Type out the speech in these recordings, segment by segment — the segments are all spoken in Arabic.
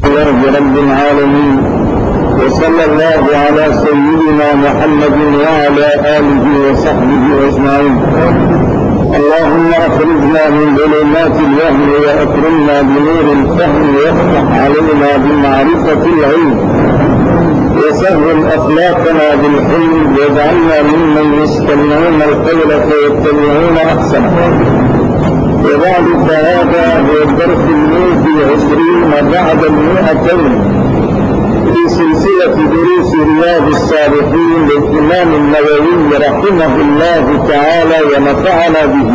لله رب العالمين، وصلى الله على سيدنا محمد وعلى آله وصحبه أجمعين. اللهم أخرجنا من ظلمات الوهم وأكرمنا بنور الفهم، وافتح علينا بمعرفة العلم، وسهل أخلاقنا بالحلم، واجعلنا ممن يستمعون القول فيتبعون أحسنه. وبعد، فهذا هو الدرس 120 بعد 200 في سلسلة دروس رياض الصالحين للإمام النووي رحمه الله تعالى ونفعنا به.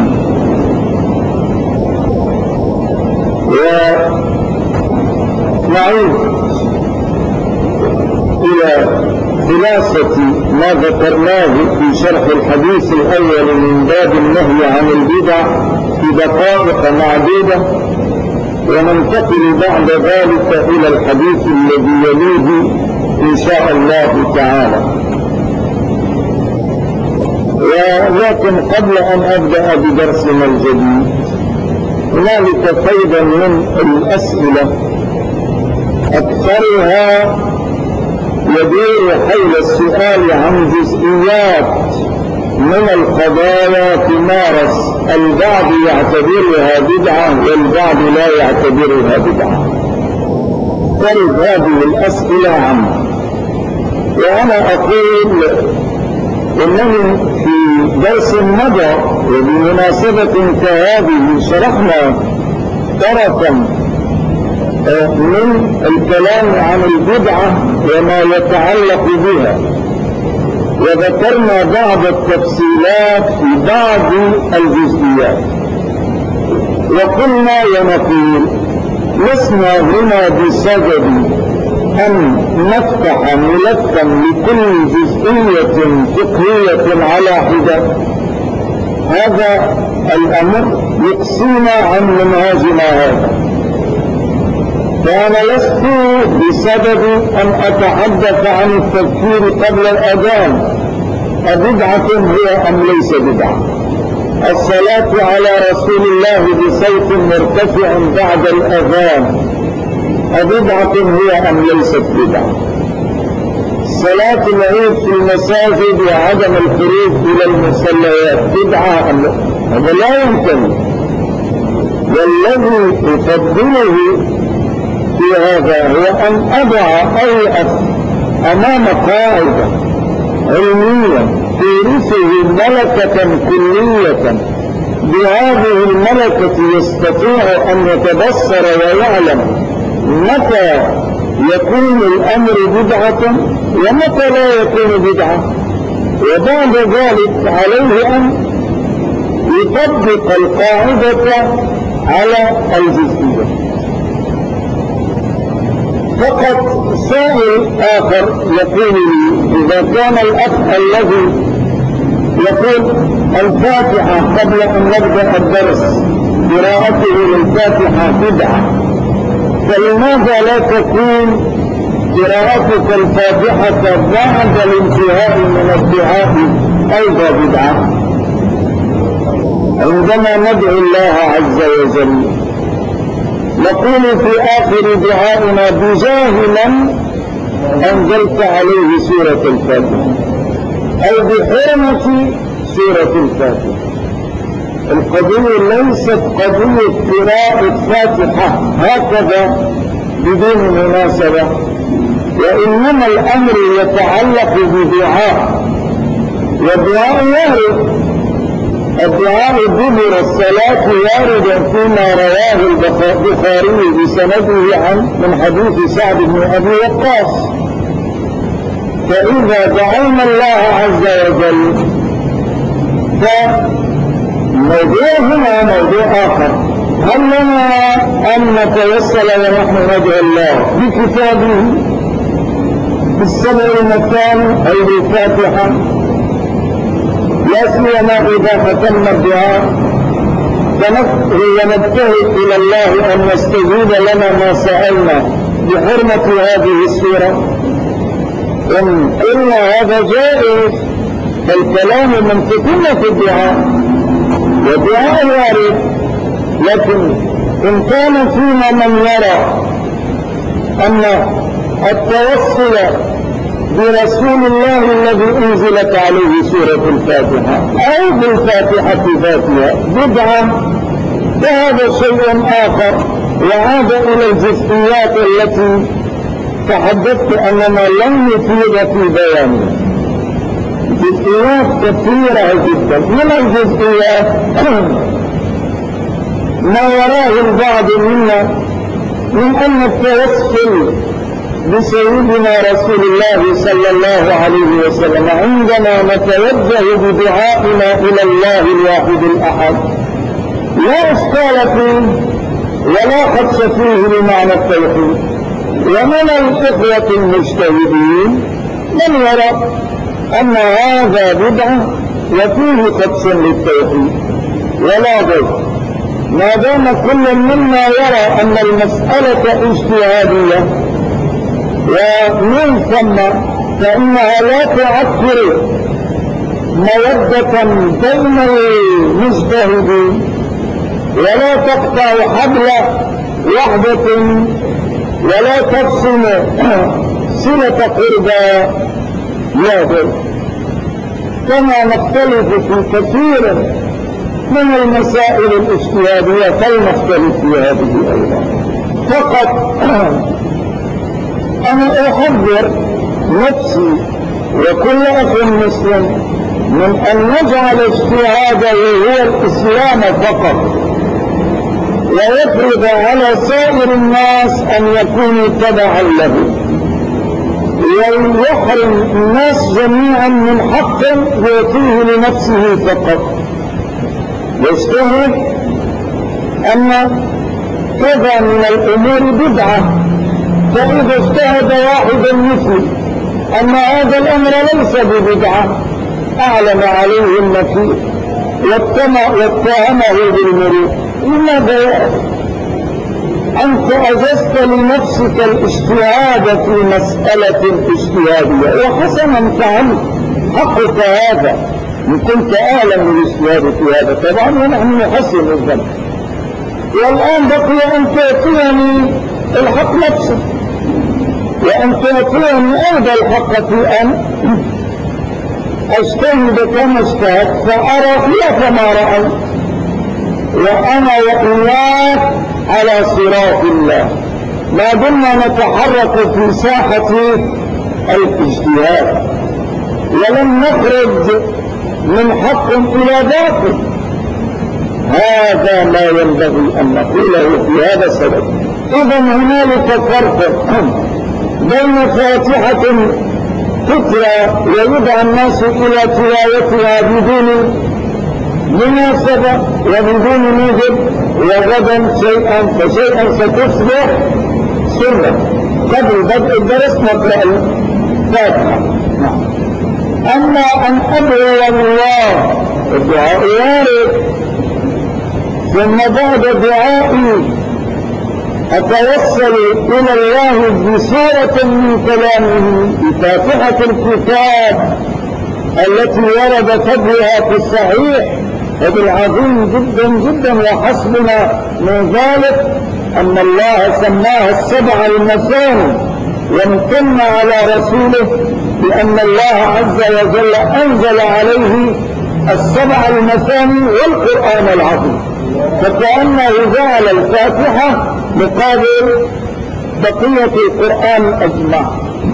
ونعود إلى خلاصة ما ذكرناه في شرح الحديث الأول من باب النهي عن البدع في دقائق معدودة، وننتقل بعد ذلك إلى الحديث الذي يليه إن شاء الله تعالى. ولكن قبل أن أبدأ بدرسنا الجديد، هنالك فيضا من الأسئلة أكثرها يدور حول السؤال عن جزئيات من القضايا تمارس البعض يعتبرها بدعة والبعض لا يعتبرها بدعة. ترد هذه الأسئلة عنه، وأنا أقول إنني في درس مضى وبمناسبة كهذه شرحنا طرفا من الكلام عن البدعة وما يتعلق بها، وذكرنا بعض التفصيلات في بعض الجزئيات، وقلنا ونقول لسنا هنا بصدد أن نفتح ملفا لكل جزئية فقهية على حدة. هذا الأمر يقصينا عن منهاجنا هذا، فأنا لست بصدد أن أتحدث عن التذكير قبل الأذان أبدعة هي أم ليس بدعة، الصلاة على رسول الله بصوت مرتفع بعد الأذان أبدعة هي أم ليست بدعة، صلاة العيد في المساجد وعدم الخروج إلى المصليات بدعة أم لا؟ هذا لا يمكن. والذي أفضله في هذا هو أن أضع أمام قاعدة علمية تورثه ملكة كلية، بهذه الملكة يستطيع أن يتبصر ويعلم متى يكون الأمر بدعة ومتى لا يكون بدعة، وبعد ذلك عليه أن يطبق القاعدة على الجزئية. فقط سائل آخر يقول لي: إذا كان الأخ الذي يقول الفاتحة قبل أن نبدأ الدرس قراءته للفاتحة بدعة، فلماذا لا تكون قراءتك الفاتحة بعد الانتهاء من الدعاء أيضا بدعة؟ عندما ندعو الله عز وجل نقول في آخر دعائنا: بجاه من أنزلت عليه سورة الفاتحة، أي بحرمة سورة الفاتحة. القضية ليست قضية قراءة فاتحة هكذا بدون مناسبة، وإنما الأمر يتعلق بدعاء، والدعاء وارد. الدعاء دبر الصلاة وارد فيما رواه البخاري بسنده من حديث سعد بن أبي وقاص. فإذا دعونا الله عز وجل فموضوع هنا موضوع آخر. هل لنا أن نتوسل ونحن ندعو الله بكتابه بالسبع المثاني أو بالفاتحة، لا سيما إذا ختمنا الدعاء ونبتهل إلى الله أن يستجيب لنا ما سألنا بحرمة هذه السورة؟ إن قلنا هذا جائز، فالكلام منطقي في الدعاء، والدعاء وارد. لكن إن كان فينا من يرى أن التوسل برسول الله الذي أنزلت عليه سورة الفاتحة أو بالفاتحة ذاتها بدعة، فهذا شيء آخر. وعاد إلى الجزئيات التي تحدثت أننا لم نفيد في بيانها. جزئيات كثيرة جدا. من الجزئيات ما يراه البعض منا من أن التوسل بسيدنا رسول الله صلى الله عليه وسلم عندما نتوجه بدعائنا إلى الله الواحد الأحد لا إشكال فيه ولا خدش فيه بمعنى التوحيد. ومن الإخوة المجتهدين من يرى أن هذا بدعة وفيه خدش للتوحيد ولا غير، ما دام كل منا يرى أن المسألة اجتهادية، ومن ثم فإنها لا تعكر مودة بين المجتهدين ولا تقطع حبل وحدة ولا تفصل صلة قربى ياهل، كما نختلف في كثير من المسائل الاجتهادية فلنختلف في هذه أيضا. فقط أنا أحذر نفسي وكل أخ مسلم من أن نجعل اجتهاده هو الإسلام فقط ويفرض على سائر الناس أن يكونوا تبعا له، ويحرم الناس جميعا من حق يعطيه لنفسه فقط. يجتهد أن كذا من الأمور بدعة، فإذا اجتهد واحد مثلي أن هذا الأمر ليس ببدعة أعلم عليه النكير واتهمه بالمريض، لماذا أنت أجزت لنفسك الاجتهاد في مسألة اجتهادية وحسنا فعلت حقك هذا إن كنت أعلم بالاجتهاد في هذا طبعا ونحن نحسن الذنب. والآن بقي أن تعطيني الحق نفسه وأن تعطيني أيضا الحق في أن أجتهد كما اجتهد فأرى خلاف ما رأيت، وأنا وإياك على صراط الله ما دمنا نتحرك في ساحة الاجتهاد ولم نخرج من حق إلى باطل. هذا ما ينبغي أن نقوله في هذا السبب. إذا هنالك فرق بين فاتحة تتلى ويدعى الناس إلى تلاوتها بدون مناسبة وبدون موجب، وغدا شيئا فشيئا ستصبح سنة. قبل بدء الدرس نقرأ الفاتحة. أما أن أدعو الله الدعاء وارد، ثم بعد دعائي أتوصل إلى الله بسورة من كلامه بفاتحة الكتاب التي ورد فضلها في الصحيح، وبالعظيم جدا جدا. وحسبنا من ذلك أن الله سماها السبع المثاني وامتن على رسوله بأن الله عز وجل أنزل عليه السبع المثاني والقرآن العظيم، فكأنه جعل الفاتحة مقابل بقية القرآن أجمع.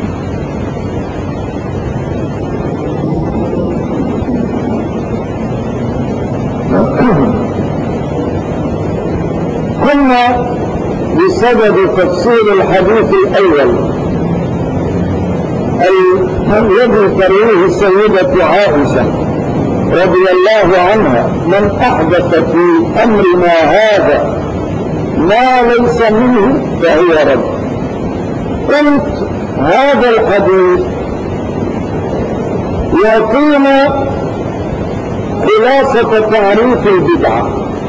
كنا بسبب تفسير الحديث الأول الذي ترويه السيدة عائشة رضي الله عنها: من أحدث في أمرنا هذا ما ليس منه فهو رد. قلت هذا الحديث يعطينا خلاصة تعريف البدعة،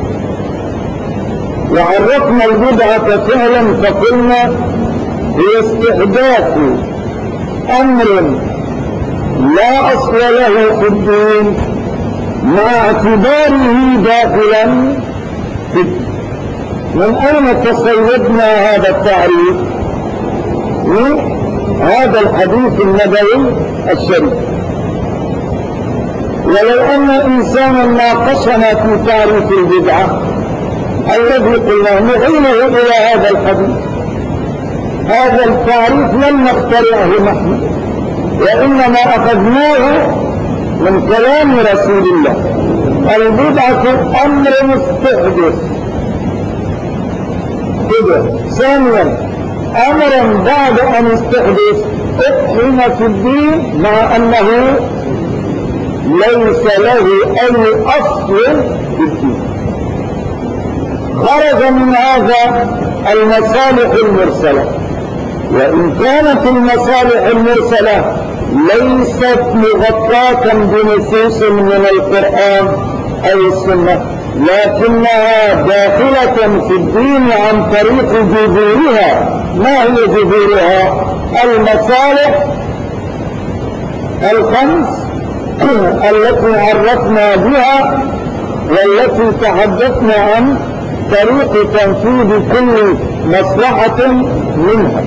وعرفنا البدعة فعلا فقلنا هي استحداث أمر لا أصل له في الدين مع اعتباره داخلا في الدين. من أين تصيدنا هذا التعريف؟ هذا الحديث النبوي الشريف. ولو أن إنسانا ناقشنا في تعريف البدعة الذي قلنا نعينه إلى هذا الحديث، هذا التعريف لم نخترعه نحن، وإنما أخذناه من كلام رسول الله. البدعة أمر مستحدث كده. ثانيا أمرا بعد أن استحدث أقيم في الدين مع أنه ليس له أي أصل في الدين. خرج من هذا المصالح المرسلة، وإن كانت المصالح المرسلة ليست مغطاة بنصوص من القرآن أو السنة، لكنها داخلة في الدين عن طريق جذورها. ما هي جذورها؟ المصالح الخمس التي عرفنا بها والتي تحدثنا عن طريق تنفيذ كل مصلحة منها.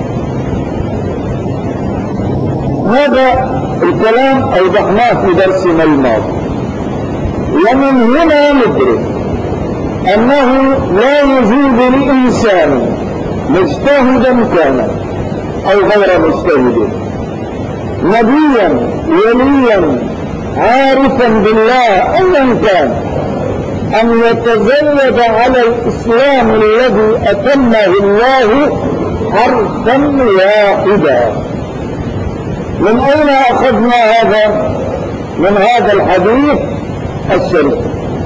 هذا الكلام أوضحناه في درسنا الماضي، ومن هنا ندرك أنه لا يجوز لإنسان مجتهدا كان أو غير مجتهد، نبيا وليا عارفا بالله أيا كان، أن يتزود على الإسلام الذي أتمه الله حرفا واحدا. من أين أخذنا هذا؟ من هذا الحديث الشريف.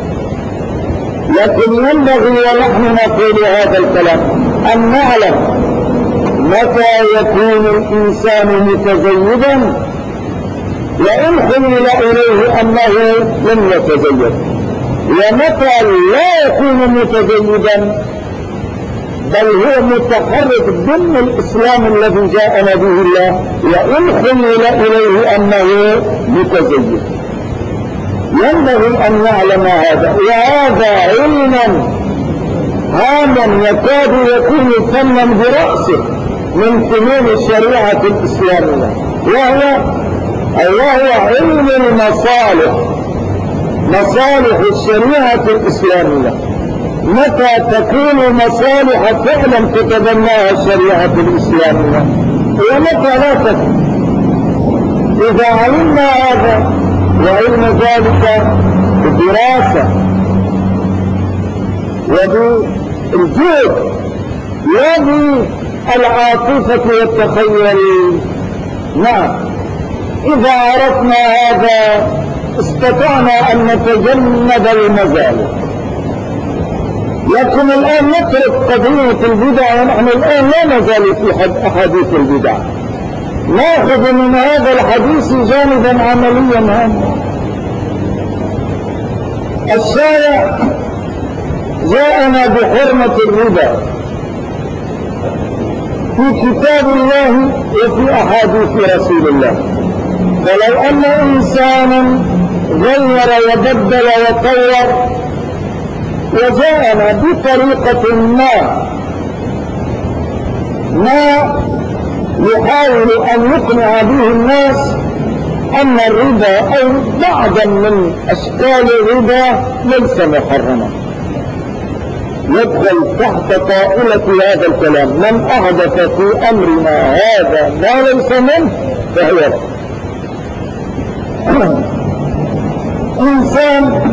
لكن ينبغي ونحن نقول هذا الكلام أن نعلم متى يكون الإنسان متزيدا وإن حمل إليه أنه لم يتزيد، ومتى لا يكون متزيدا بل هو متحرك ضمن الإسلام الذي جاءنا به الله وإن حمل إليه أنه متزيد. ينبغي أن نعلم هذا، وهذا علما هاما يكاد يكون فنا برأسه من فنون الشريعة الإسلامية، وهو علم المصالح، مصالح الشريعة الإسلامية. متى تكون مصالح فعلا تتبناها الشريعة الإسلامية ومتى لا تكون؟ إذا علمنا هذا وعلم ذلك بالدراسة وبالجهد لا بالعاطفة والتخيل. نعم، إذا عرفنا هذا استطعنا أن نتجنب المزالق. لكن الآن نترك قضية البدع، ونحن الآن لا نزال في أحاديث البدع، نأخذ من هذا الحديث جانبا عمليا هاما. الشارع جاءنا بحرمة الربا في كتاب الله وفي أحاديث رسول الله. فلو أن إنسانا غير وبدل وطور وجاءنا بطريقة ما يحاول أن يقنع به الناس أن الربا أو بعضا من أشكال الربا ليس محرما، يدخل تحت طائلة هذا الكلام. من أحدث في أمرنا هذا ما ليس منه فهو رب. إنسان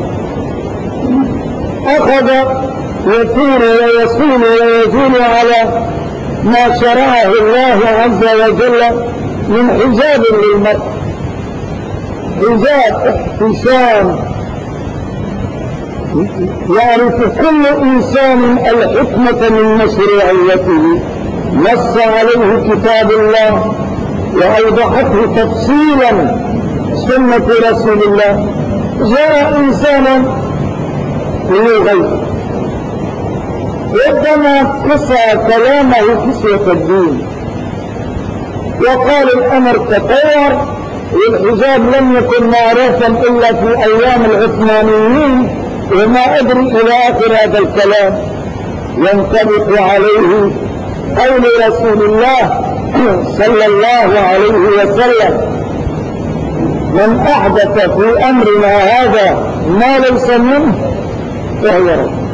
أخذ يطير ويصول ويجول على ما شرعه الله عز وجل من حجاب للمرء، حجاب احتشام. يعرف كل إنسان الحكمة من مشروعيته، نص عليه كتاب الله وأوضحته تفصيلا سنة رسول الله. جاء إنسانا ليغير، ربما كسى كلامه كسوة الدين وقال الأمر تطور، والحجاب لم يكن معروفا إلا في أيام العثمانيين وما أدري إلى آخر هذا الكلام. ينطبق عليه قول رسول الله صلى الله عليه وسلم: من أحدث في أمرنا هذا ما ليس منه فهو رد.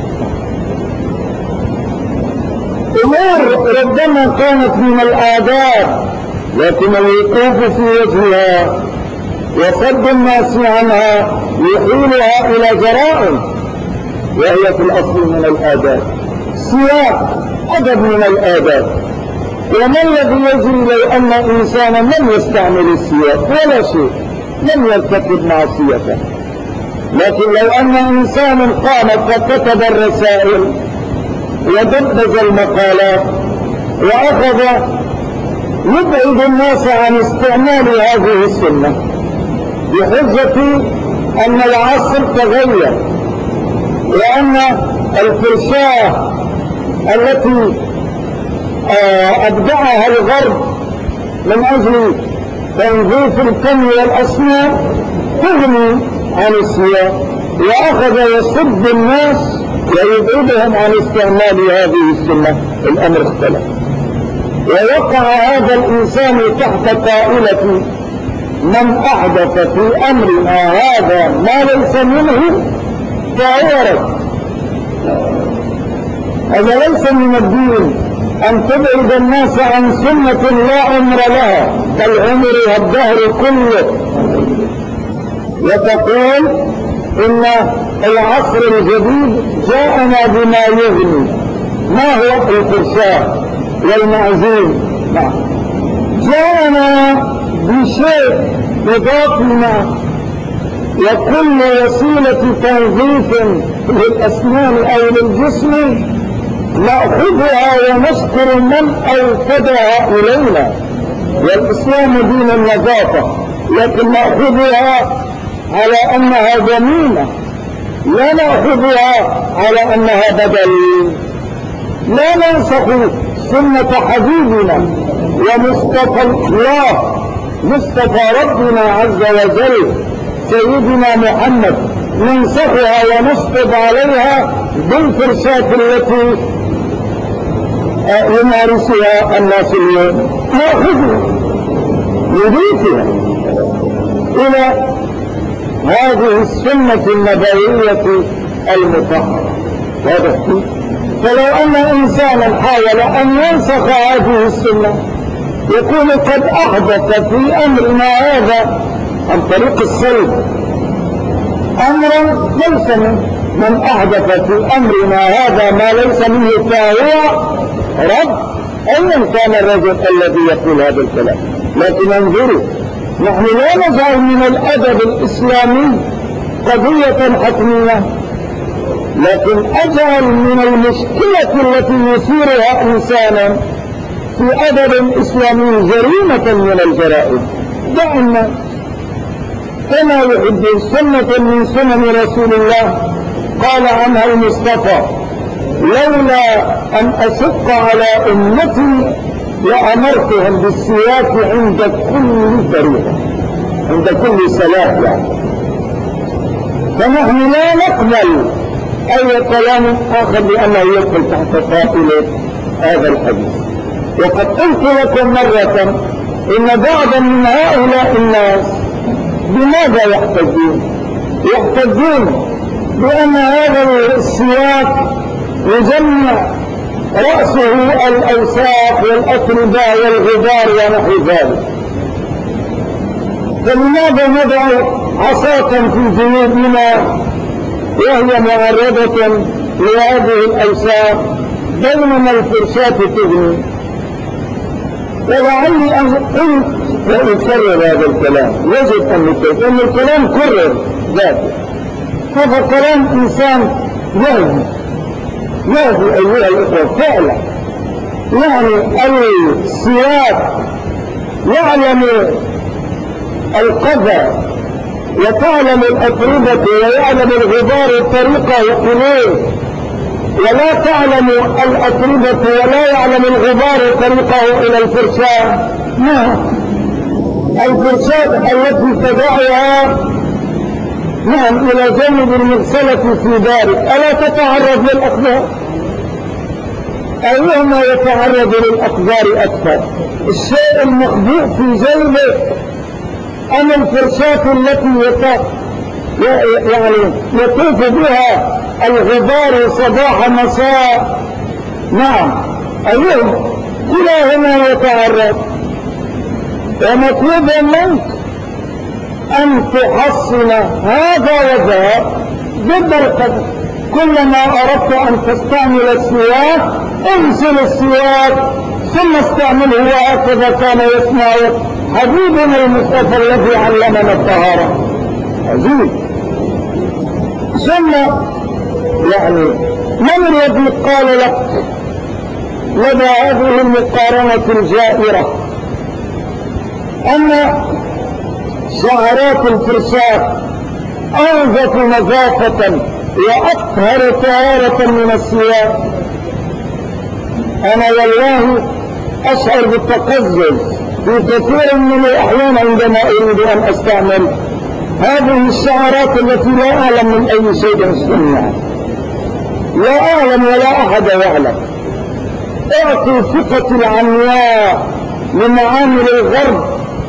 أمور ربما كانت من الآداب، لكن الوقوف في وجهها وصد الناس عنها يحيلها إلى جرائم، وهي في الأصل من الآداب. سياق أدب من الآداب. وما الذي يجري لو أن إنسانا لم يستعمل السياق ولا شيء، لم يرتكب معصيته؟ لكن لو أن إنسانا قام فكتب الرسائل ودبج المقالات وأخذ يبعد الناس عن استعمال هذه السنة بحجة أن العصر تغير، وأن الفرشاة التي أبدعها الغرب من أجل تنظيف الفم والأسنان تغني عن السياق، وأخذ يصد الناس ويبعدهم عن استعمال هذه السنة. الأمر اختلف، ووقع هذا الإنسان تحت طائلة من أحدث في أمرنا هذا ما ليس منه فهو رد. هذا ليس من الدين أن تبعد الناس عن سنة لا عمر لها، بل عمرها الدهر كله، وتقول إن العصر الجديد جاءنا بما يغني. ما هو الفرشاة والمعزول؟ جاءنا بشيء يضافنا، وكل وسيلة تنظيف للأسنان أو للجسم نأخذها ونشكر من أوفدها إلينا، والإسلام دين النظافة، لكن نأخذها على أنها جميلة، لا نأخذها على أنها بدل. لا ننسخ سنة حبيبنا ومصطفى الله، مصطفى ربنا عز وجل سيدنا محمد، ننسخها ونسقط عليها بالفرشاة التي يمارسها الناس اليوم، نأخذها نضيفها إلى هذه السنة النبوية المطهرة. فلو أن إنسانا حاول أن ينسخ هذه السنة يكون قد أحدث في أمرنا هذا عن طريق السلب أمرا ليس منه. من أحدث في أمرنا هذا ما ليس منه فهو رد، أيا كان الرجل الذي يقول هذا الكلام. لكن انظروا، نحن لا نجعل من الأدب الإسلامي قضية حتمية، لكن أجعل من المشكلة التي يثيرها إنسانا في أدب إسلامي جريمة من الجرائم. دعنا كما يحب سنة من سنن رسول الله قال عنها المصطفى: لولا أن أشق على أمتي لأمرتهم بالسواك عند كل فريضة، عند كل صلاة يعني. فنحن لا نقبل أي كلام آخر لأنه يدخل تحت طائلة هذا الحديث. وقد قلت لكم مرة إن بعضا من هؤلاء الناس بماذا يحتجون؟ يحتجون بأن هذا السياق يجمع رأسه الأوساخ والأتربة والغبار ونحو ذلك، فلماذا نضع عصاة في جيوبنا وهي معرضة لهذه الأوساخ بينما الفرشاة تغني؟ ولعلي أن قلت وأكرر هذا الكلام، يجب أن نكرر، أن الكلام كرر ذاته. هذا كلام إنسان يهدي أيها الإخوة فعلا، يعني السياق يعلم القذى وتعلم الأتربة ويعلم الغبار طريقه إليه، ولا تعلم الأتربة ولا يعلم الغبار طريقه إلى الفرشاة. نعم، الفرشاة التي تضعها نعم إلى جانب المغسلة في دارك، ألا تتعرض للأخبار؟ لا تتعرض للأخبار. أيهما يتعرض للأقدار أكثر؟ الشيء المخبوء في جيبه أم الفرشاة التي يطوف بها الغبار صباح مساء؟ نعم، أيهما؟ كلاهما يتعرض. ومطلوب منك أن تحصن هذا وذاك ضد القدر. كلما أردت أن تستعمل السواك انزل السواك ثم استعمله، وهكذا كان يصنع حبيبنا المصطفى الذي علمنا الطهارة. عزيز. ثم من الذي قال لك لدى هذه المقارنة الجائرة أن شعرات الفرشاة أنظف نظافة وأطهر طهارة من السواك؟ أنا والله أشعر بالتقزز في كثير من الأحيان عندما أريد أن أستعمل هذه الشعرات التي لا أعلم من أي شيء صنعها، لا أعلم ولا أحد يعلم. أعطي ثقة العمياء لمعامل الغرب،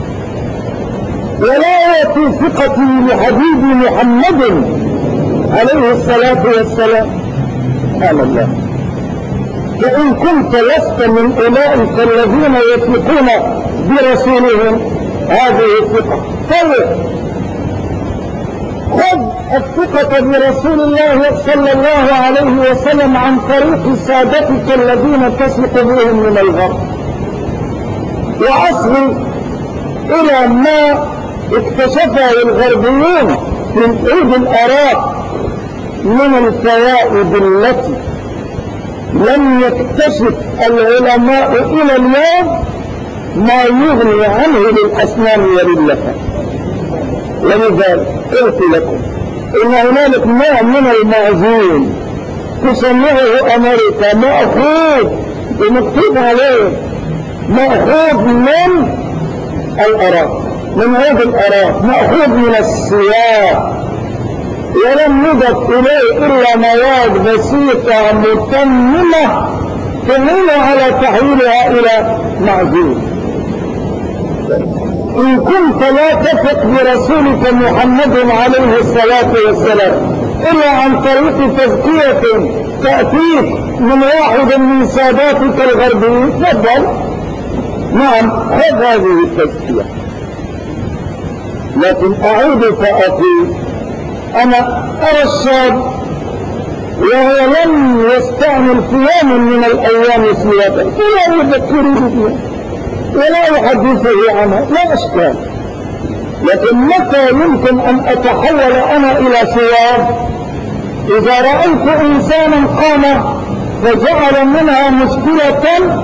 ولا أعطي ثقتي لحبيبي محمد عليه الصلاة والسلام. سبحان الله. فإن كنت لست من أولئك الذين يثقون برسولهم هذه الثقة، طيب خذ الثقة برسول الله صلى الله عليه وسلم عن طريق سادتك الذين تثق بهم من الغرب، وأصل إلى ما اكتشفه الغربيون من عيد الآراء من الفوائد التي لم يكتشف العلماء إلى اليوم ما يغني عنه للأسنان وللفم. ولذلك قلت لكم إن هنالك نوع من المعجون تسمعه أمريكا مأخوذ ومكتوب عليه مأخوذ من الأراك، من عود الأراك، مأخوذ من السياق، ولم يضف إليه إلا مواد بسيطة متممة تميل على تحويلها إلى معجون. إن كنت لا تثق برسولك محمد عليه الصلاة والسلام إلا عن طريق تزكية تأتيك من واحد من ساداتك الغربيين، تفضل، نعم، خذ هذه التزكية. لكن أعود فأقول أنا أرى الشاب وهو لم يستعمل في يوم من الأيام سياقا ولا يذكره بها ولا يحدثه عنها، لا أشكال. لكن متى يمكن أن أتحول أنا إلى سياق؟ إذا رأيت إنسانا قام فجعل منها مشكلة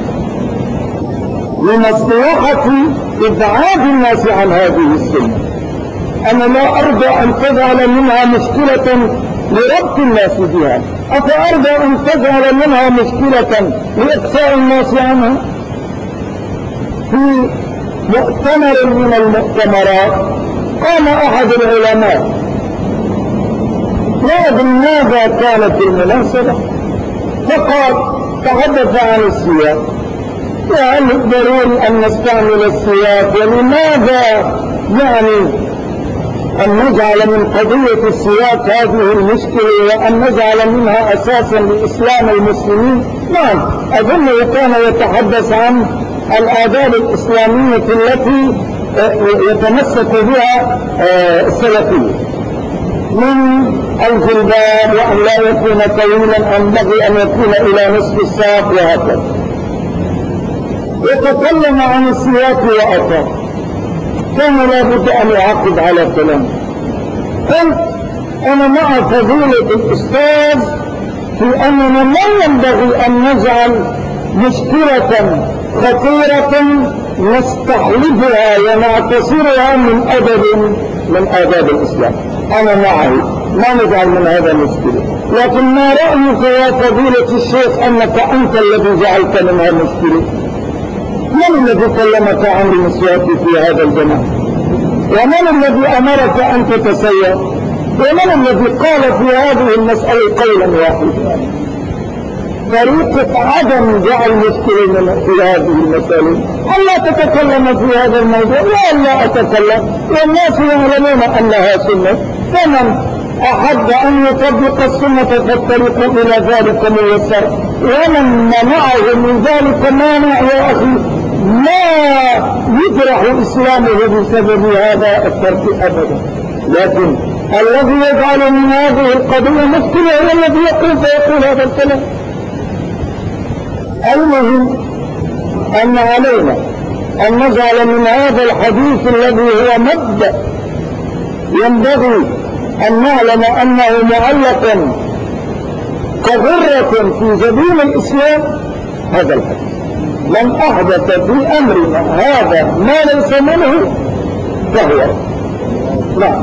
لمصلحة إبعاد الناس عن هذه السنة. أنا لا أرضى أن تجعل منها مشكلة لربط الناس بها، أفأرضى أن تجعل منها مشكلة لإقصاء الناس عنها؟ في مؤتمر من المؤتمرات قام أحد العلماء، لا أدري ماذا كانت المناسبة، فقال تحدث عن السياق، وهل ضروري أن نستعمل السياق، ولماذا أن نجعل من قضية السياق هذه المشكلة وأن نجعل منها أساسا لإسلام المسلمين. نعم، أظنه كان يتحدث عن الآداب الإسلامية التي يتمسك بها السلفية من الجلباب، وأن لا يكون طويلا، ينبغي أن يكون إلى نصف الساق وهكذا. يتكلم عن السياق وأثر، كان لابد أن يعقد على كلامه. قلت أنا مع فضيلة الأستاذ في أننا لا ينبغي أن نجعل مشكلة خطيرة نستحلفها ونعتصرها من آداب الإسلام. أنا معه، ما نجعل من هذا مشكلة، لكن ما رأيك يا فضيلة الشيخ أنك أنت الذي جعلت منها مشكلة؟ من الذي كلمك عن المسواك في هذا الزمان؟ ومن الذي أمرك أن تتسير؟ ومن الذي قال في هذه المسألة قولا واحدا؟ طريقة عدم جعل مشكلة في هذه المسألة ألا تتكلم في هذا الموضوع وألا أتكلم، والناس يعلمون أنها سنة، فمن أحب أن يطبق السنة فالطريق إلى ذلك ميسر، ومن منعه من ذلك مانع يا أخي ما يجرح إسلامه بسبب هذا الترك أبدا. لكن الذي يجعل من هذه القضية مشكلة هو الذي يقول فيقول هذا الكلام. المهم أن علينا أن نجعل من هذا الحديث الذي هو مبدأ ينبغي أن نعلم أنه معلق كغرة في جبين الإسلام هذا الحديث: من أحدث في أمرنا هذا ما ليس منه فهو لا.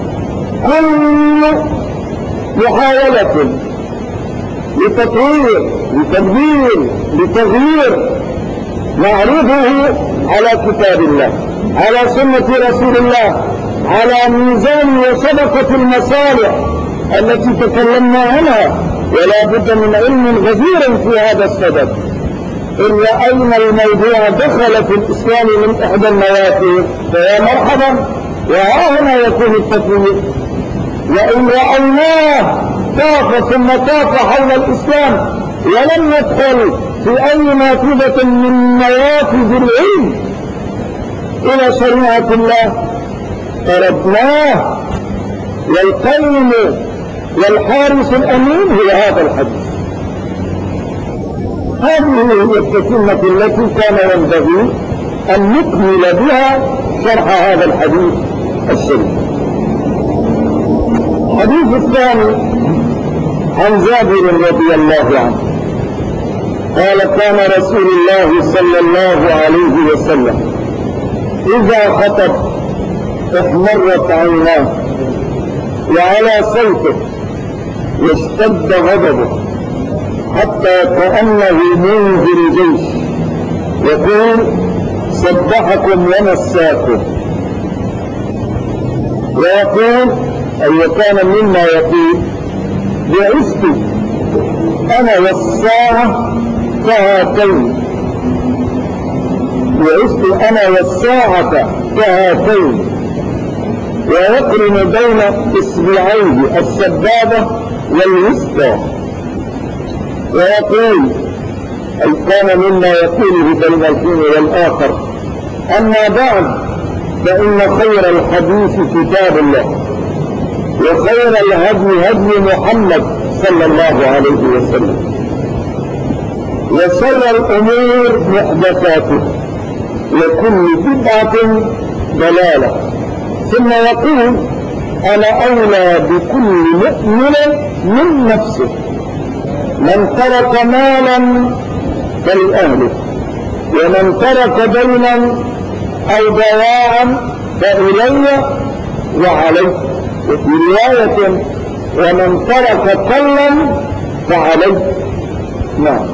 كل محاولة لتطوير لتبديل لتغيير نعرضه على كتاب الله، على سنة رسول الله، على ميزان وشبكة المصالح التي تكلمنا عنها، ولا بد من علم غزير في هذا السبب. إن رأينا الموضوع دخل في الإسلام من إحدى النوافذ فيا مرحبا، وها هنا يكون التطوير. وإن رأيناه طاف ثم طاف حول الإسلام ولم يدخل في أي نافذة من نوافذ العلم إلى شريعة الله طردناه، والقيم والحارس الأمين هو هذا الحديث. هذه هي التتمة التي كان ينبغي أن نكمل بها شرح هذا الحديث الشريف. الحديث الثاني عن جابر رضي الله عنه قال: كان رسول الله صلى الله عليه وسلم إذا خطب احمرت عيناه وعلى صوته يشتد غضبه حتى كأنه منذر جيش يقول: سبحكم ومساكم. ويقول أي كان مما يقول: بعثت أنا والساعة كهاتين، بعثت أنا والساعة كهاتين، ويقرن بين إصبعيه السبابة والوسطى. ويقول أي كان مما يقوله بين الحين والآخر: أما بعد، فإن خير الحديث كتاب الله، وخير الهدي هدي محمد صلى الله عليه وسلم، وشر الأمور محدثاتها، وكل بدعة ضلالة. ثم يقول: أنا أولى بكل مؤمن من نفسه، من ترك مالا فلأهله، ومن ترك دينا أو ضياعا فإلي وعليه. وفي رواية: ومن ترك قلا فعليه. نعم.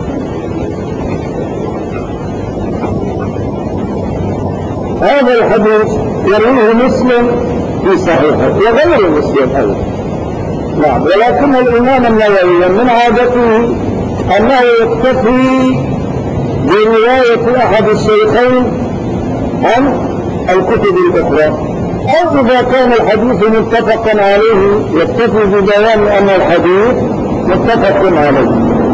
هذا الحديث يرويه مسلم في صحيحه وغير مسلم أيضا. نعم. ولكن الإمام النووي من عادته أنه يكتفي برواية أحد الشيخين عن الكتب الأخرى، أو إذا كان الحديث متفقا عليه يكتفي ببيان أن الحديث متفق عليه.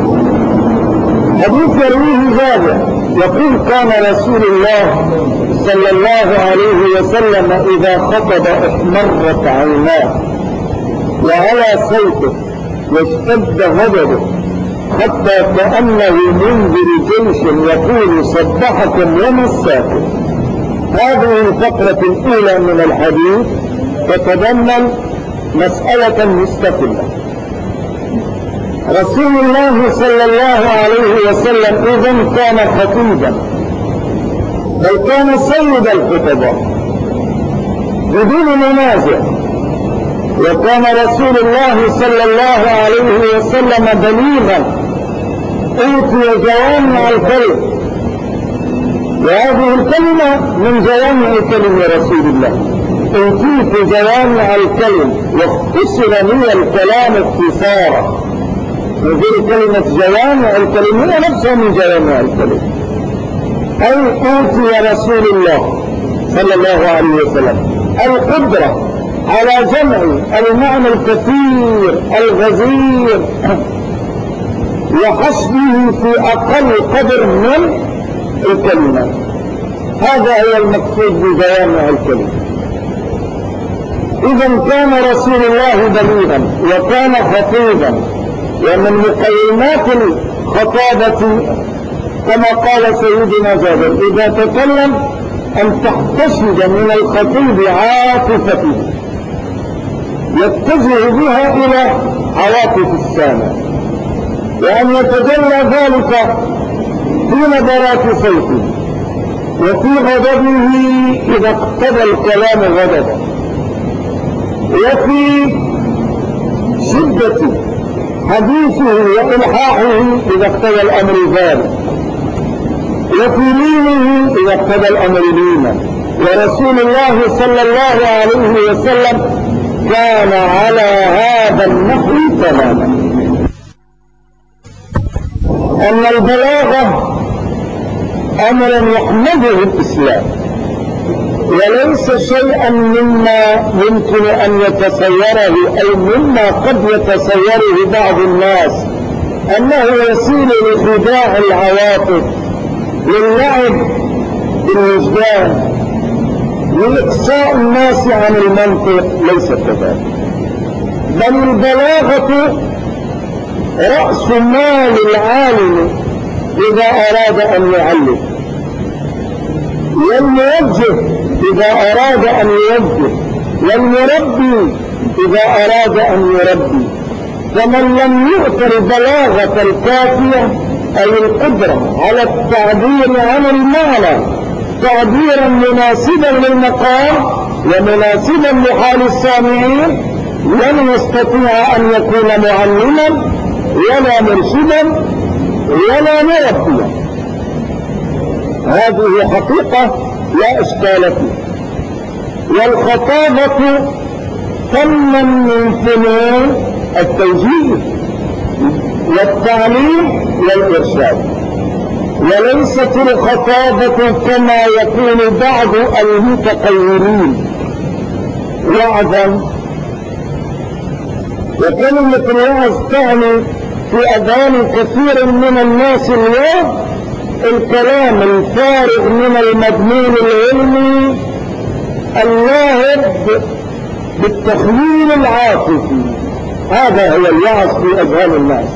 حديث يرويه جابر يقول: كان رسول الله صلى الله عليه وسلم إذا خطب احمرت عيناه وعلى صوته يشتد غضبه حتى كأنه منذر جيش يقول: سبحكم ومساكم. هذه الفقرة الأولى من الحديث تتضمن مسألة مستقلة. رسول الله صلى الله عليه وسلم إذن كان خطيبا، بل كان سيد الخطباء بدون منازع. وكان رسول الله صلى الله عليه وسلم بليغا أوتي جوامع الكلم، وهذه الكلمة من جوامع كلم رسول الله. أوتيت جوامع الكلم واختصر لي الكلام اختصارا، وغير كلمة جوامع الكلم هي نفسها من جوامع الكلم. أي أوتي رسول الله صلى الله عليه وسلم القدرة على جمع المعنى الكثير الغزير وحصره في أقل قدر من الكلمة. هذا هو المقصود بجوامع الكلم. إذا كان رسول الله بليغا وكان خطيبا، ومن مقيمات الخطابة كما قال سيدنا جابر إذا تكلم أن تحتشد من الخطيب عاطفته يتجه بها إلى عواطف السامع، وأن يتجلى ذلك في نبرات صوته وفي غضبه إذا اقتضى الكلام غضبا، وفي شدة حديثه وإلحاحه إذا اقتضى الأمر ذلك، وفي لينه إذا اقتضى الأمر لينا. ورسول الله صلى الله عليه وسلم كان على هذا النحو تماما. أن البلاغة أمرا يحمده الإسلام، وليس شيئا مما يمكن أن يتصوره أو مما قد يتصوره بعض الناس أنه وسيلة لخداع العواطف، للعب بالوجدان، لإقصاء الناس عن المنطق. ليس كذلك، بل البلاغة رأس مال العالم إذا أراد أن يعلم، والموجه إذا أراد أن يوجه، والمربي إذا أراد أن يربي. فمن لم يؤت البلاغة الكافية أي القدرة على التعبير عن المعنى تعبيرا مناسبا للمقام ومناسبا لحال السامعين، لن يستطيع أن يكون معلما ولا مرشدا ولا مربيا. هذه حقيقة لا إشكال فيها. والخطابة فن من فنون التوجيه والتعليم والإرشاد، وليست الخطابة كما يكون بعض المتقولين وعظا. وكلمة الوعظ تعني في أذهان كثير من الناس اليوم الكلام الفارغ من المضمون العلمي اللاهب بالتخييل العاطفي. هذا هو الوعظ في أذهان الناس،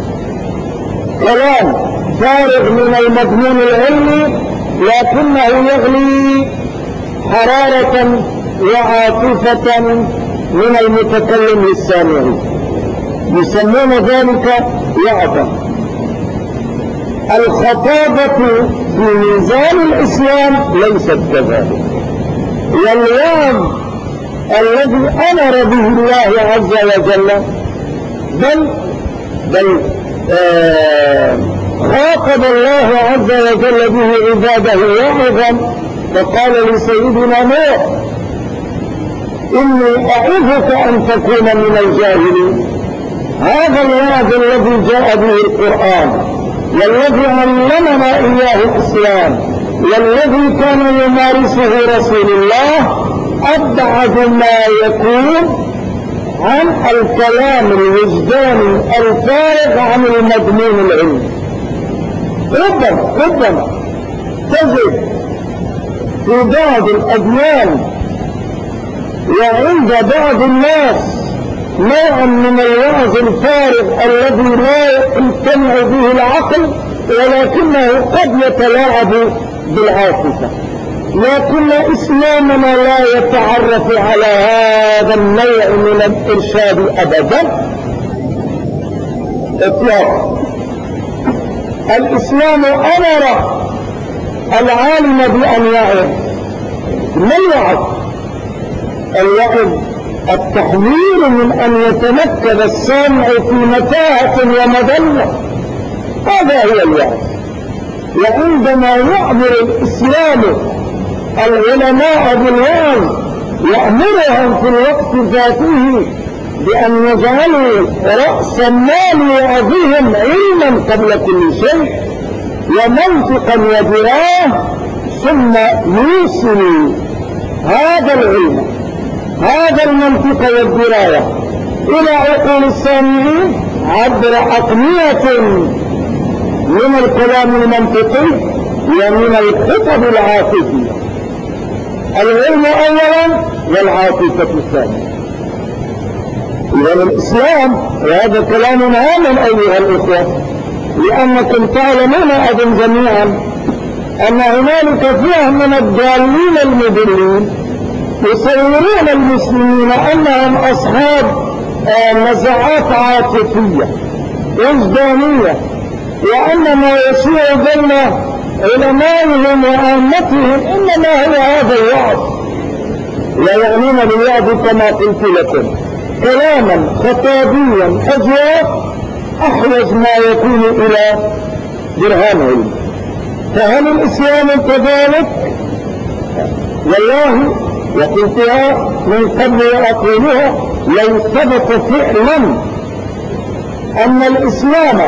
كلام فارغ من المضمون العلمي لكنه يغلي حرارة وعاطفة من المتكلم للسامعين، يسمون ذلك وعظا. الخطابة في ميزان الإسلام ليست كذلك، والوعظ الذي أمر به الله عز وجل بل خاطب الله عز وجل به عباده وعظا، فقال لسيدنا نوح إني أعوذك أن تكون من الجاهلين. هذا الوعظ الذي جاء به القرآن والذي علمنا إياه الإسلام والذي كان يمارسه رسول الله أبعد ما يكون عن الكلام الوجداني الفارغ عن المضمون العلمي. ربما تجد في بعض الأديان وعند بعض الناس نوع من الوعظ الفارغ الذي لا يمتنع به العقل، ولكنه قد يتلاعب بالعاطفة. لكن إسلامنا لا يتعرف على هذا النوع من الإرشاد أبدا إطلاقا. الإسلام أمر العالم بأن يعظ. ما الوعظ؟ الوعظ التحذير من أن يتنكب السامع في متاهة ومذلة، هذا هو الوعظ. وعندما يأمر الإسلام العلماء بالوعظ يأمرهم في الوقت ذاته بأن يجعلوا رأس المال وأبيهم علما قبل كل شيء ومنطقا ودراية، ثم يوصلوا هذا العلم هذا المنطق والدراية إلى عقول السامعين عبر أقنية من الكلام المنطقي ومن الخطب العاطفية. العلم أولا والعاطفة الثانية. إذا الإسلام، وهذا كلام عام أيها الإخوة، لأنكم تعلمون أيضا جميعا أن هنالك فئة من الضالين المضلين يصورون المسلمين أنهم أصحاب نزعات عاطفية وجدانية، وأن ما يشيع بين علمائهم وعامتهم إنما هو هذا الوعظ، لا يعنون بالوعظ كما قلت لكم كلاما خطابيا أجواء أحوج ما يكون إلى برهان علم. فهل الإسلام كذلك؟ والله وقلتها من قبل وأقولها، لو ثبت فعلا أن الإسلام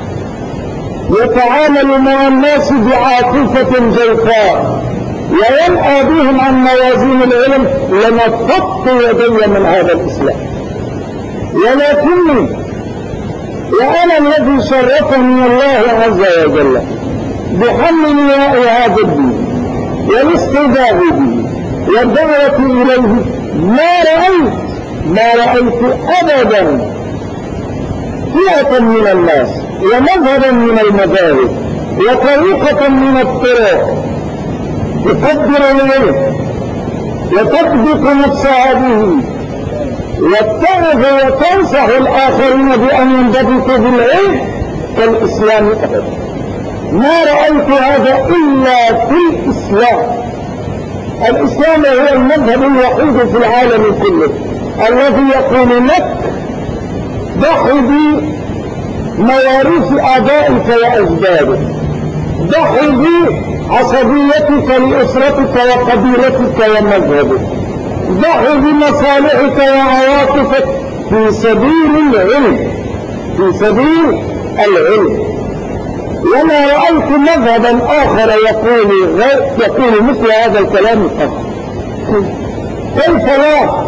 يتعامل مع الناس بعاطفة جوفاء وينأى بهم عن موازين العلم لنفضت يدي من هذا الإسلام. ولكني وأنا الذي شرفني الله عز وجل بحمل لواء هذا الدين والاستهداف به والدعوة إليه، ما رأيت أبدا فئة من الناس ومذهبا من المذاهب وطريقة من الطرق تقدر العلم وتطبق نفسها به وتعظ وتنصح الآخرين بأن ينضبطوا بالعلم كالإسلام أبدا. ما رأيت هذا إلا في الإسلام. الإسلام هو المذهب الوحيد في العالم كله الذي يقول لك ضحي بمواريث آبائك وأجدادك، ضحي بعصبيتك لأسرتك وقبيلتك ومذهبك، ضحي بمصالحك وعواطفك في سبيل العلم، في سبيل العلم. وما رأيت مذهبا آخر يقول مثل هذا الكلام قط. كيف لا؟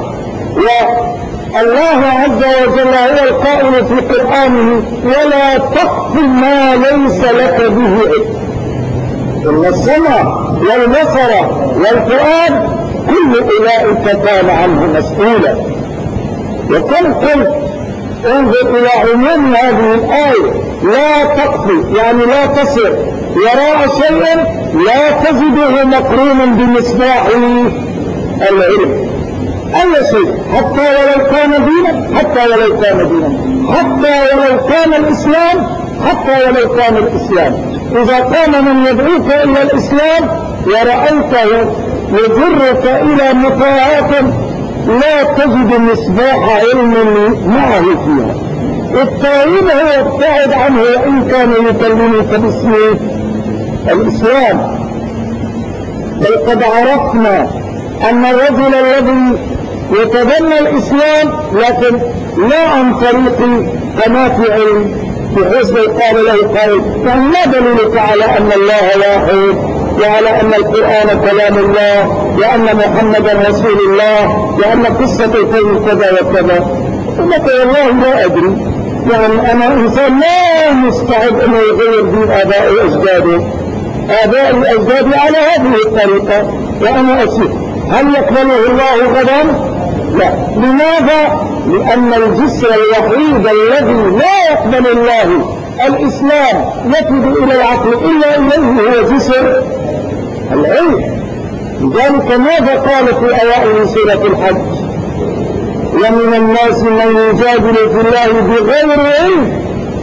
والله عز وجل هو القائل في قرآنه ولا تقف ما ليس لك به علم. إن السمع والبصر والفؤاد كل أولئك كان عنه مسؤولا. وكم قلت انظر إلى عموم هذه الآية، لا تقفي يعني لا تصر وراء شيء لا تجده مقرونا بمصباح العلم. أي شيء حتى ولو كان دينا، حتى ولو كان دينا، حتى ولو كان الإسلام، حتى ولو كان الإسلام. إذا قام من يدعوك إلى الإسلام ورأيته يجرك إلى مطاعات لا تجد مصباح علم معه فيها، التائب هو ابتعد عنه وإن كان يكلمك باسم الإسلام. بل قد عرفنا أن الرجل الذي يتبنى الإسلام لكن لا عن طريق قناة علم بحسب قال له قائل يعني ما دليلك على أن الله واحد وعلى أن القرآن كلام الله وأن محمدا رسول الله وأن قصة الكون كذا وكذا؟ قلت والله لا أدري، يعني أنا إنسان لا مستعد أن يغير دين آباء وأجداده، آباء وأجدادي على هذه الطريقة وأنا أسير. هل يقبله الله غدا؟ لا. لماذا؟ لأن الجسر الوحيد الذي لا يقبل الله الإسلام يفد إلى العقل إلا إليه هو جسر العلم. لذلك ماذا قال في أوائل سورة الحج؟ ومن الناس من يجادل في الله بغير علم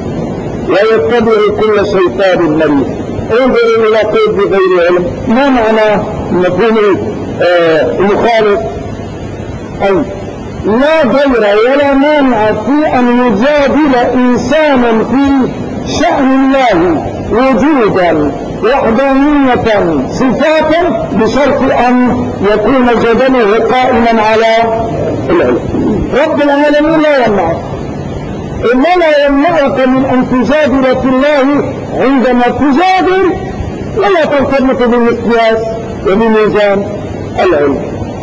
ويتبع كل شيطان مريض. انظروا إلى قيد بغير علم، ما معنى مفهوم المخالف؟ أي لا ضير ولا مانع في أن يجادل إنسانا في شأن الله وجودا وحدانية صفاتا بشرط أن يكون جدله قائما على العلم. رب العالمين لا يمنعك، إنما يمنعك من أن تجادل في الله عندما تجادل ولا ترتبط بالمقياس وبميزان العلم.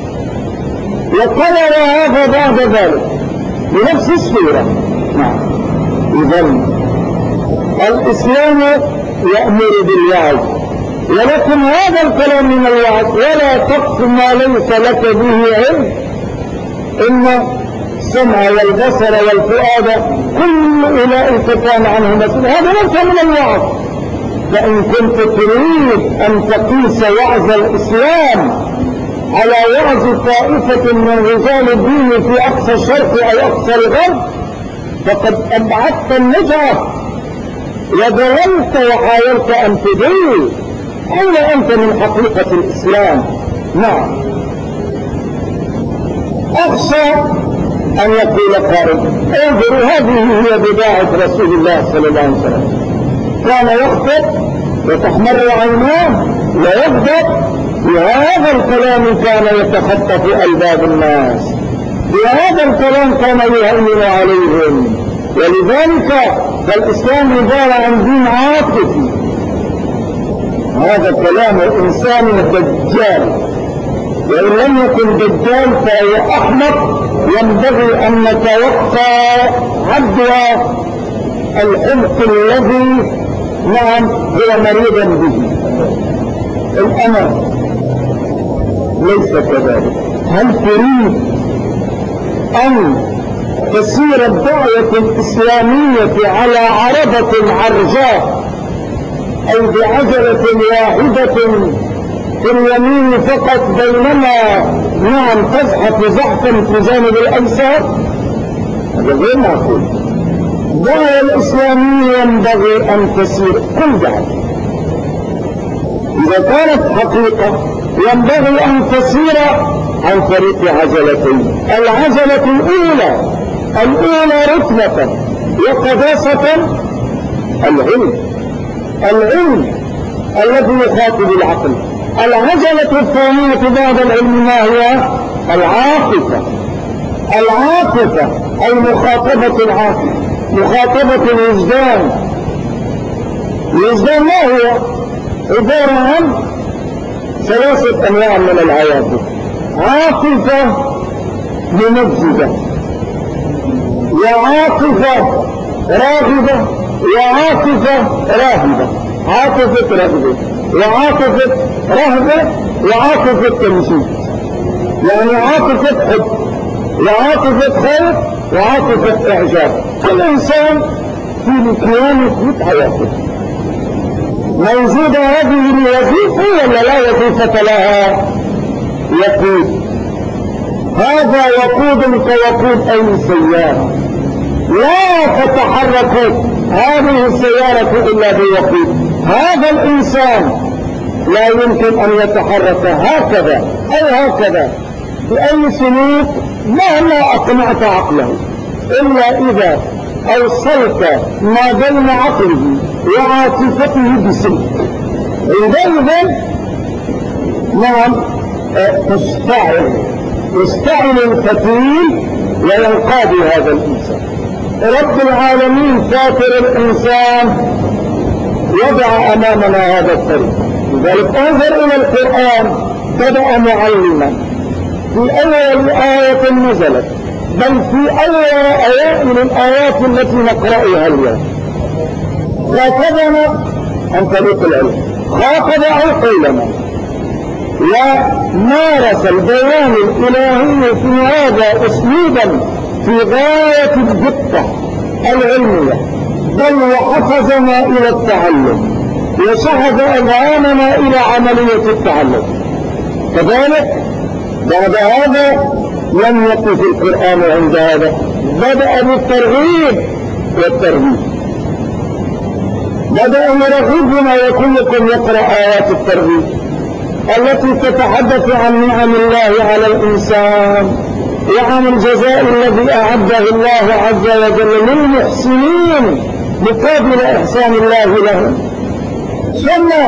وكرر هذا بعد ذلك بنفس الصورة. إذن الإسلام يأمر بالوعظ، ولكن هذا الكلام من الوعظ ولا تقف ما ليس لك به علم. إن السمع والبصر والفؤاد كل أولئك كان عنه مسؤول، هذا ليس من الوعظ. فإن كنت تريد أن تقيس وعظ الإسلام على وعظ طائفة من رجال الدين في أقصى الشرق أو أقصى الغرب فقد أبعدت النجاة وضللت وحاولت أن تضل. أين أنت من حقيقة الإسلام؟ نعم. أخشى أن يقول قائل انظروا هذه هي بضاعة رسول الله صلى الله عليه وسلم، كان يخطب وتحمر عيناه ويغضب، بهذا الكلام كان يتخطف ألباب الناس، بهذا الكلام كان يهيمن عليهم. ولذلك فالإسلام عبارة عن دين عاطفي. هذا كلام إنسان دجال، وإن لم يكن دجال فهو أحمق. ينبغي أن نتوقع عدوى الحمق الذي هو مريضا به. الأمر ليس كذلك. هل تريد أن تسير الدعوة الإسلامية على عربة عرجاء أو بعجلة واحدة في اليمين فقط بينما تزحف زحفا في جانب الأيسر؟ هذا غير معقول. الدعوة الإسلامية ينبغي أن تسير كل دعوة إذا كانت حقيقة ينبغي أن تسير عن طريق عجلتين. العجلة الأولى رتبة وقداسة العلم الذي يخاطب العقل. العجلة الثانية بعد العلم ما هي؟ العاطفة أي مخاطبة العقل، مخاطبة الوجدان. الوجدان ما هو؟ عبارة عن 3 أنواع من العواطف: عاطفة ممجدة، وعاطفة راغبة، وعاطفة راهبة. عاطفة رغبة وعاطفة رهبة وعاطفة تمجيد، يعني عاطفة حب وعاطفة خوف وعاطفة إعجاب. كل إنسان في مكيان عواطف موجودة. هذه الوظيفة ولا لا وظيفة لها؟ يقود. هذا وقود كوقود أي سيارة، لا تتحرك هذه السيارة إلا بوقود. هذا الإنسان لا يمكن أن يتحرك هكذا أو هكذا بأي سلوك مهما أقنعت عقله، إلا إذا أوصلت ما بين عقله وعاطفته بسلك. عندئذ تشتعل الفتيل وينقاد هذا الإنسان. رب العالمين فاطر الإنسان وضع أمامنا هذا الطريق. لذلك انظر إلى القرآن، بدأ معلما في أول آية نزلت، بل في أوائل الآيات التي نقرأها اليوم. خاطبنا عن طريق العلم، خاطب عقولنا ومارس البيان الإلهي في هذا أسلوبا في غاية الدقة العلمية، بل وحفظنا إلى التعلم وشهد أذهاننا إلى عملية التعلم. كذلك بعد هذا لم يقف القرآن عند هذا، بدأ بالترغيب والترهيب، بدأ يرغبنا وكلكم يقرأ آيات الترغيب التي تتحدث عن نعم الله على الإنسان وعن الجزاء الذي أعده الله عز وجل للمحسنين مقابل إحسان الله لهم.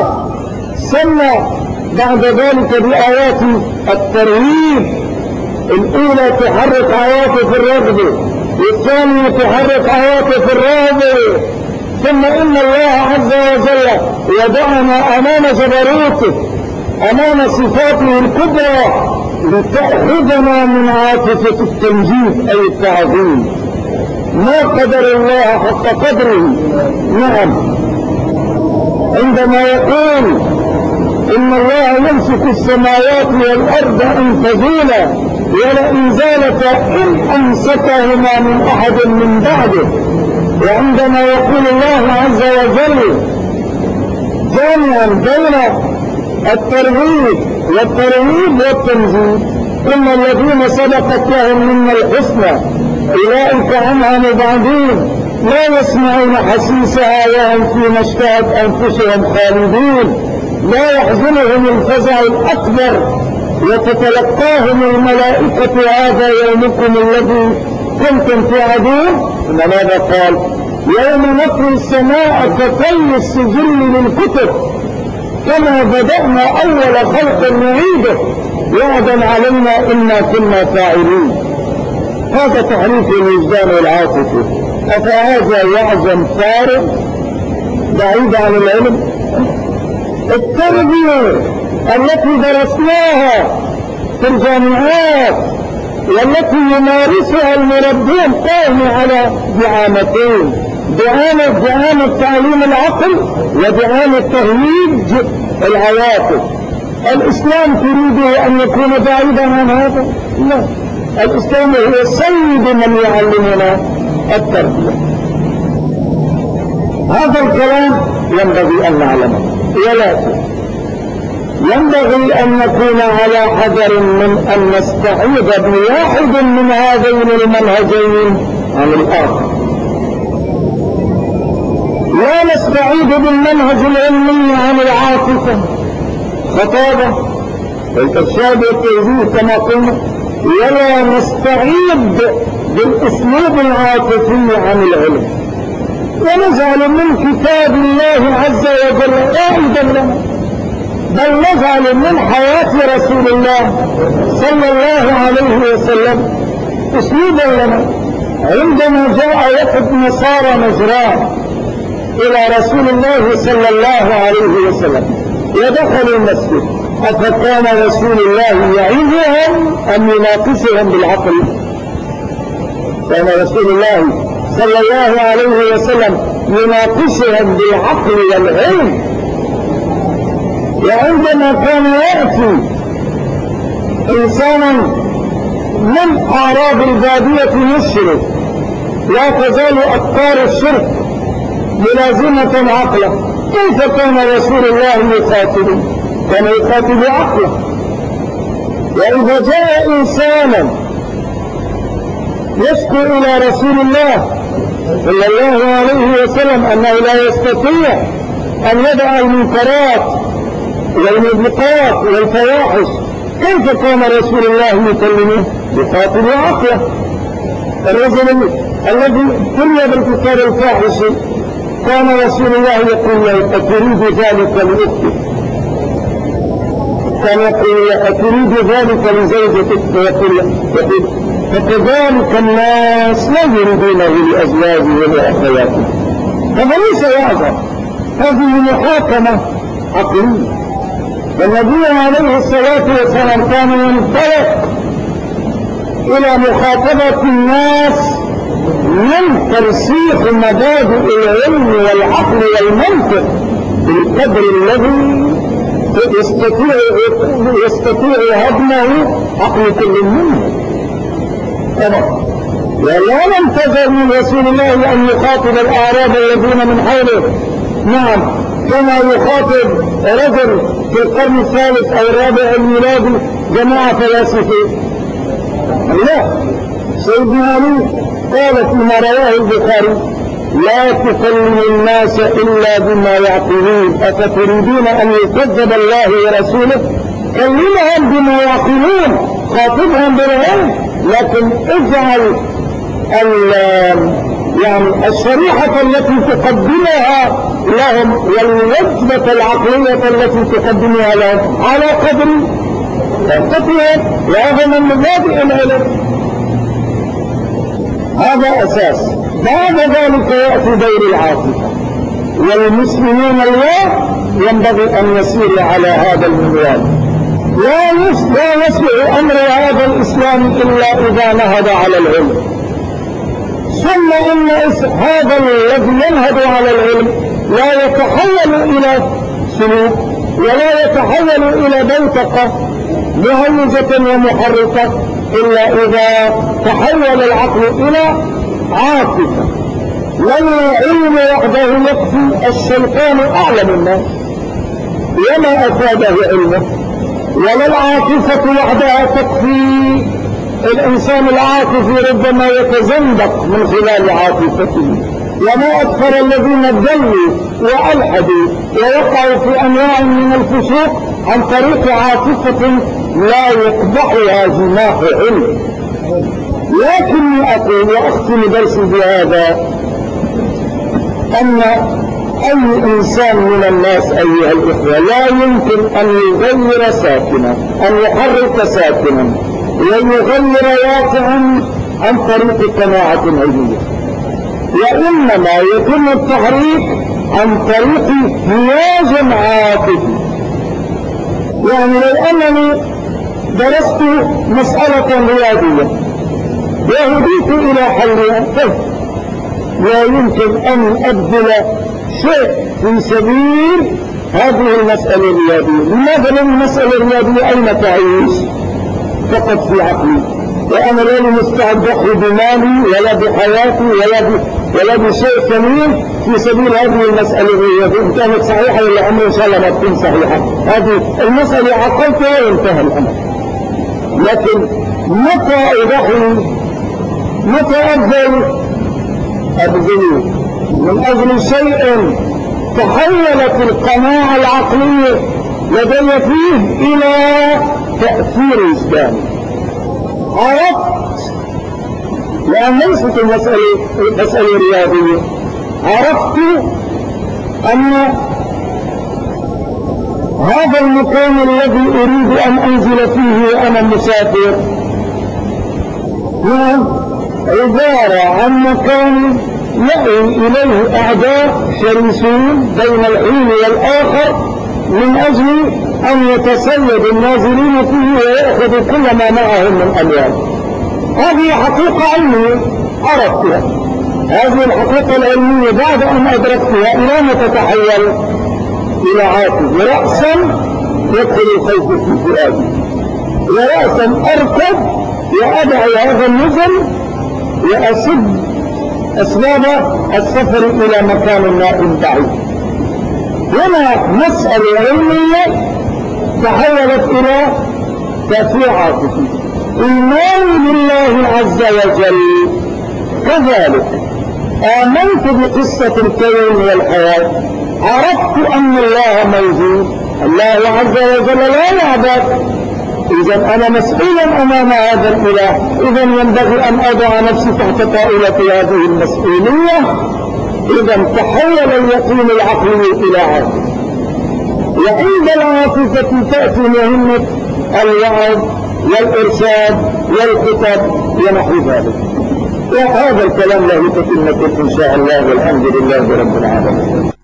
ثم بعد ذلك بآيات الترهيب الأولى تحرك عواطف الرغبة، والثانية تحرك عواطف الرغبة. ثم إن الله عز وجل وضعنا أمام جبروته، أمام صفاته الكبرى، لتأخذنا من عاطفة التمجيد أي التعظيم. ما قدر الله حق قدره. نعم، عندما يقول إن الله يمسك السماوات والأرض أن تزولا ولئن زالتا إن أمسكهما من أحد من بعده. وعندما يقول الله عز وجل جامعا بين الترغيب والتنزيل: إن الذين سبقت لهم منا الحسنى أولئك عنها مبعدون لا يسمعون حسيسها وهم فيما اشتهت أنفسهم خالدون لا يحزنهم الفزع الأكبر وتتلقاهم الملائكة هذا يومكم الذي كنتم توعدون. ماذا قال؟ يوم نطوي السماء كطي السجل للكتب كما بدأنا أول خلق نعيده وعدا علينا إنا كنا فاعلين. هذا تحريف الوجدان والعاطفة. أفهذا يعزم فارغ بعيد عن العلم؟ التربية التي درسناها في الجامعات والتي يمارسها المربون قائمة على دعامتين: دعامة تعليم العقل ودعامة تهييج العواطف. الإسلام تريده أن يكون بعيدا عن هذا؟ لا، الإسلام هو سيد من يعلمنا التربية. هذا الكلام ينبغي أن نعلمه، ولكن ينبغي أن نكون على حذر من أن نستعيذ بواحد من هذين المنهجين عن الآخر. لا نستعيذ بالمنهج العلمي عن العاطفة، خطابة والإرشاد والتوجيه كما قلنا، ولا نستعيذ بالأسلوب العاطفي عن العلم، ونجعل من كتاب الله عز وجل قائدا لنا، بل نجعل من حياة رسول الله صلى الله عليه وسلم أسلوبا لنا. عندما جاء وفد نصارى نجران إلى رسول الله صلى الله عليه وسلم ودخلوا المسجد، أفكان رسول الله يعيذهم أم يناقشهم بالعقل؟ كان رسول الله صلى الله عليه وسلم يناقشهم بالعقل والعلم. وعندما كان يأتي إنسانا من أعراب البادية يشرك، لا تزال أفكار الشرك ملازمة عقله، كيف كان رسول الله يقاتل؟ كان يقاتل عقله. وإذا جاء إنسانا يشكو إلى رسول الله صلى الله عليه وسلم أنه لا يستطيع أن يدع المنكرات والموبقات والفواحش، كيف كان رسول الله يكلمه؟ يقاتل عقله. الرجل الذي كل بالكتاب الفاحش كان رسول الله يقول له: أتريد ذلك لأختك؟ كان يقول له: أتريد ذلك لزوجتك؟ ويقول فكذلك الناس لا يريدونه لأزواجهم ولأخواتهم. هذا ليس يعذر، هذه محاكمة عقلية. والنبي عليه الصلاة والسلام كان ينطلق إلى مخاطبة الناس من ترسيخ مبادئ العلم والعقل والمنطق بالقدر الذي يستطيع هضمه عقل كل منهم. ولا ننتظر من رسول الله أن يخاطب الأعراب الذين من حوله، نعم، كما يخاطب رجل في القرن الثالث أو الرابع الميلادي جماعة فلاسفة. لا، سيدنا علي قال فيما رواه البخاري: لا تكلم الناس إلا بما يعقلون، أفتريدون أن يكذب الله ورسوله؟ كلمهم بما يعقلون، خاطبهم بالعلم، لكن اجعل يعني الشريحة التي تقدمها لهم والوجبة العقلية التي تقدمها لهم على قدر تنتهي، وهذا من مبادئ العلم. هذا أساس. بعد ذلك يأتي دور العاطفة، والمسلمون اليوم ينبغي أن يسيروا على هذا المنوال. لا يصلح أمر هذا الإسلام إلا إذا نهض على العلم. ثم إن هذا الذي ينهض على العلم لا يتحول إلى سلوك، ولا يتحول إلى بوتقة مهيجة ومحركة، إلا إذا تحول العقل إلى عاطفة. والعلم وحده يكفي، الشيطان أعلم الناس وما أفاده علمه، ولا العاطفة وحدها تكفي. الإنسان العاطفي ربما يتزندق من خلال عاطفته، وما أكثر الذين ضلوا وألحدوا ووقعوا في أنواع من الفسوق عن طريق عاطفة لا يقبحها جناح علم. لكني أقول وأختم درسي بهذا، أن أي إنسان من الناس أيها الإخوة لا يمكن أن يغير ساكنا، أن يحرك ساكنا ويغير واقعا عن طريق قناعة علمية، وإنما يتم التحريك عن طريق هياج عاطفي. يعني لو أنني درست مسألة رياضية وهديت إلى حلها، لا يمكن أن أبذل شيء في سبيل هذه المسألة الرياضية. لماذا؟ لأن المسألة الرياضية أين تعيش؟ فقط في عقلي، وأنا لا مستعد أضحي بمالي ولا بحياتي ولا بشيء ثمين في سبيل هذه المسألة الرياضية. إن كانت صحيحة ولا عمري إن شاء الله ما تكون صحيحة، هذه المسألة عقلتها وانتهى الأمر. لكن متى أضحي، متى أبذل من أجل شيء تحولت القناعة العقلية لدي فيه إلى تأثير إسلامي. عرفت، لأن ليست المسألة رياضية، عرفت أن هذا المكان الذي أريد أن أنزل فيه وأنا مسافر هو عبارة عن مكان يأوي إليه أعداء شرسون بين الحين والآخر من أجل أن يتسيد النازلين فيه ويأخذوا كل ما معهم من أموال. هذه حقيقة علمية عرفتها. هذه الحقيقة العلمية بعد أن أدركتها إلى ما تتحول إلى عاطفة. رأسا يدخل الخوف في فؤادي، ورأسا أركب وأدعو هذا النزل وأسد أسباب السفر إلى مكان نائم بعيد. هنا مسألة علمية تحولت إلى تأثير عاطفي. إيمان بالله عز وجل كذلك. آمنت بقصة الكون والحياة، عرفت أن الله موجود، الله عز وجل لا يعبد. إذا أنا مسؤولا أمام هذا الإله، إذا ينبغي أن أضع نفسي تحت طائلة هذه المسؤولية. إذا تحول اليقين العقلي إلى عاطفة، وعند العاطفة تأتي مهمة الوعظ والإرشاد والخطب ونحو ذلك. وهذا الكلام له تتمة إن شاء الله، والحمد لله رب العالمين.